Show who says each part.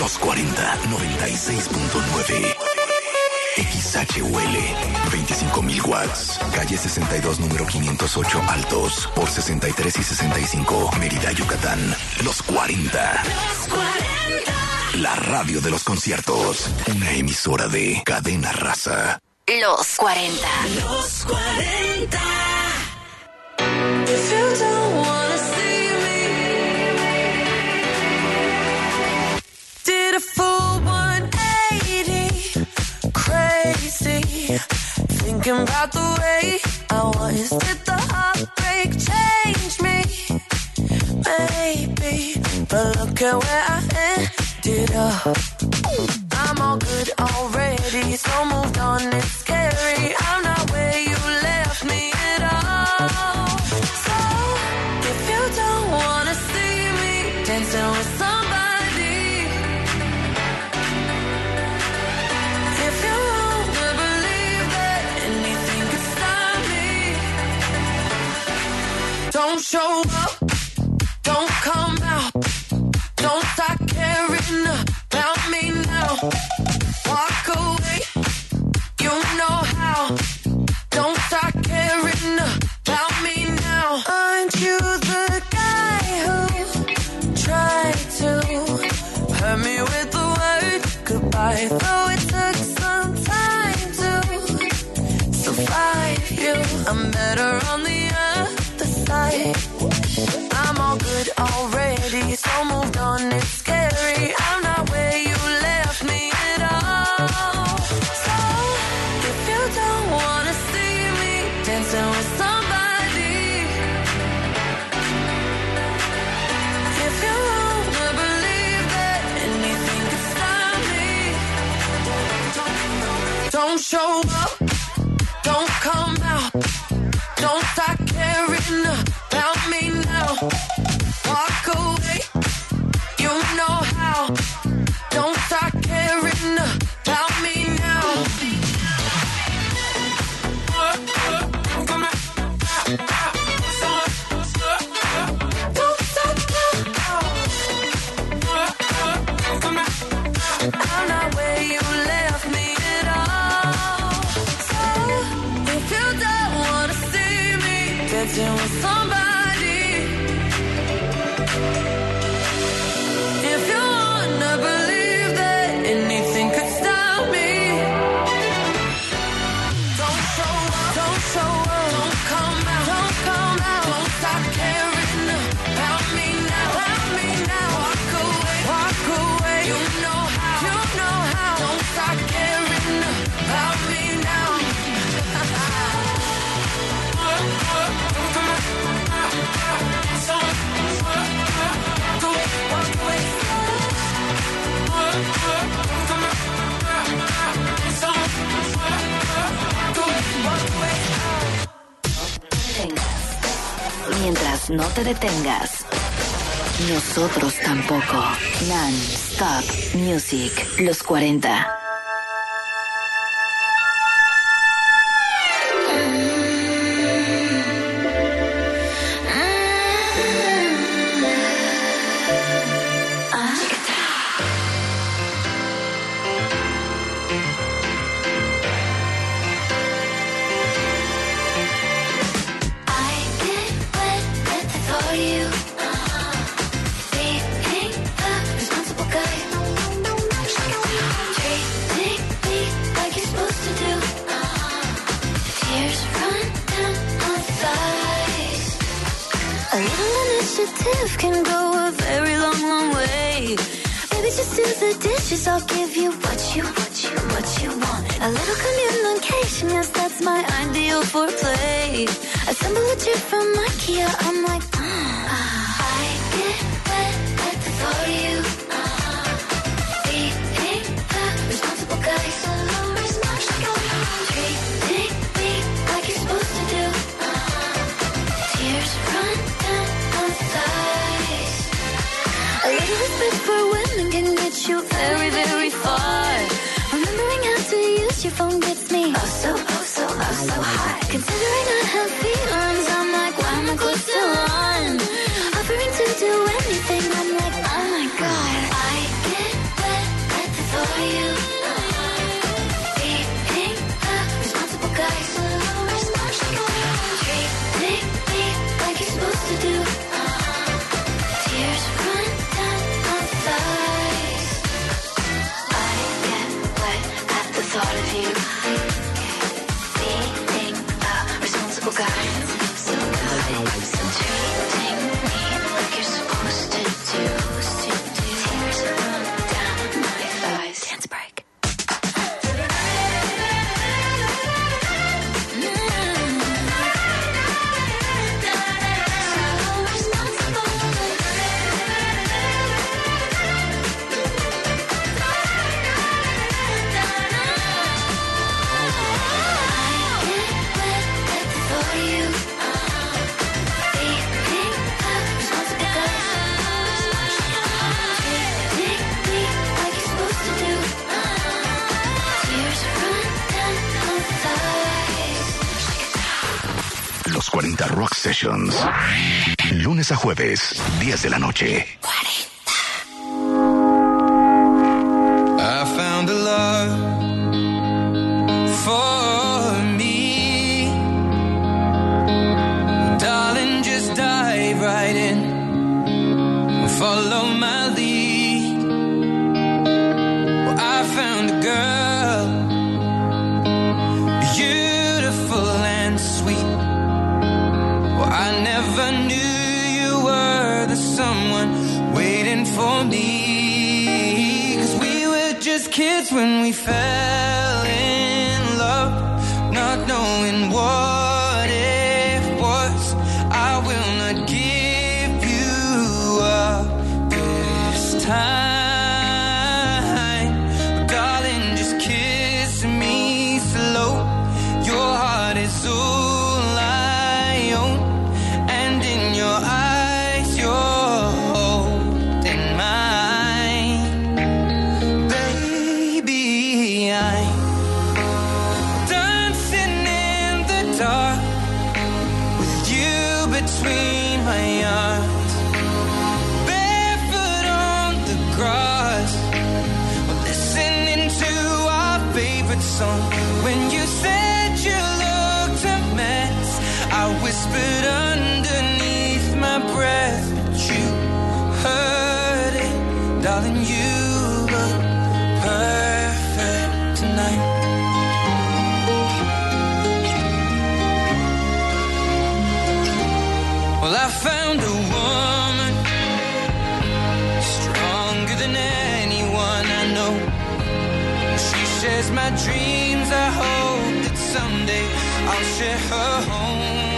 Speaker 1: Los 40, 96.9. XHUL, 25,000 watts. Calle 62, número 508, Altos, por 63 y 65, Mérida, Yucatán. Los 40. Los 40. La radio de los conciertos. Una emisora de Cadena Raza.
Speaker 2: Los 40.
Speaker 3: Los 40.
Speaker 4: If you don't wanna see me, did a full 180, crazy, thinking about the way I was. Did the heartbreak change me? Maybe, but look at where I ended up. I'm all good already, so moved on, it's scary. I'm not where you left me at all. So, if you don't wanna see me dancing with somebody, if you wanna believe that anything could stop me, don't show up, don't come out, don't start caring about me now. Walk away, you know how. Don't start caring about me now. Aren't you the guy who tried to hurt me with the word goodbye? Though it took some time to survive you, I'm better on the other side. I'm all good already, so moved on, it's scary. I'm not where you left me at all. So, if you don't wanna see me dancing with somebody, if you wanna believe that anything could stop me, don't show up, don't come out, don't start caring about me now. Walk away, you know how. Don't start caring about me now. Don't stop now. I'm not where you left me at all. So, if you don't wanna see me dancing with somebody, if you wanna believe that anything could stop me, don't show up, don't show up, don't come out, don't come out, don't stop caring about me now, walk away, you know how, don't stop caring about me now.
Speaker 2: Mientras no te detengas, nosotros tampoco. Non-stop music. Los 40.
Speaker 4: Can go a very long, long way. Baby, just do the dishes. I'll give you what you want. A little communication, yes, that's my ideal foreplay. Assemble a chair from IKEA. I'm like, I get wet for you. Being the responsible guy, so treating me like you're supposed to do. Tears run down my thighs. A little respect for women can get you very, very far. Remembering how to use your phone gets me so high. Considering I have feelings, I'm like, why am I close still on? Offering to do anything, I'm like, oh my god. I get wet
Speaker 1: 40 Rock Sessions. Lunes a jueves, 10 de la noche.
Speaker 5: 40. I found a love for me. Darling, just dive right in. Follow my lead. Well, I found a girl, beautiful and sweet. Well, I never knew you were the someone waiting for me. 'Cause we were just kids when we fell in love, not knowing what it was. I will not give you up this time, darling, just kiss me slow. Your heart is all I own, and in your eyes you're holding mine. Baby, I'm dancing in the dark with you between my arms, barefoot on the grass, listening to our favorite song. When you said you looked a mess, I whispered underneath my breath, but you heard it, darling, you look perfect tonight. Well, I found a woman stronger than anyone I know. She shares my dreams. I hope that someday I'll share her home.